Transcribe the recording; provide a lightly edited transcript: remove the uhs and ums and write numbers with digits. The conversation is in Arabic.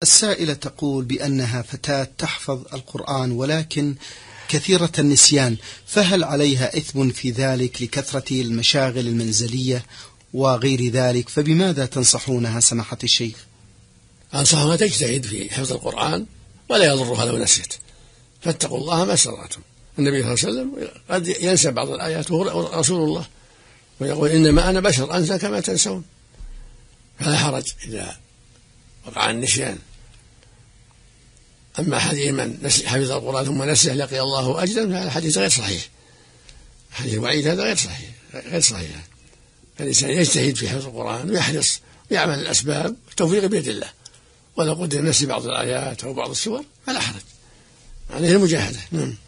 السائلة تقول بأنها فتاة تحفظ القرآن ولكن كثيرة النسيان، فهل عليها إثم في ذلك لكثرة المشاغل المنزلية وغير ذلك؟ فبماذا تنصحونها سماحة الشيخ؟ أنصحها تجتهد في حفظ القرآن ولا يضرها لو نسيت، فاتقوا الله ما استطعتم. النبي صلى الله عليه وسلم قد ينسى بعض الآيات وهو رسول الله، ويقول إنما أنا بشر أنسى كما تنسون، فلا حرج إذا وقع النسيان. أما حديث من حفظ القرآن ثم نسيه لقي الله أجرا فهذا حديث غير صحيح، حديث الوعيد هذا غير صحيح. فالإنسان يجتهد في حفظ القرآن ويحرص ويعمل الأسباب، التوفيق بيد الله، ولو قدر نسي بعض الآيات أو بعض السور فلا حرج، عليه المجاهدة.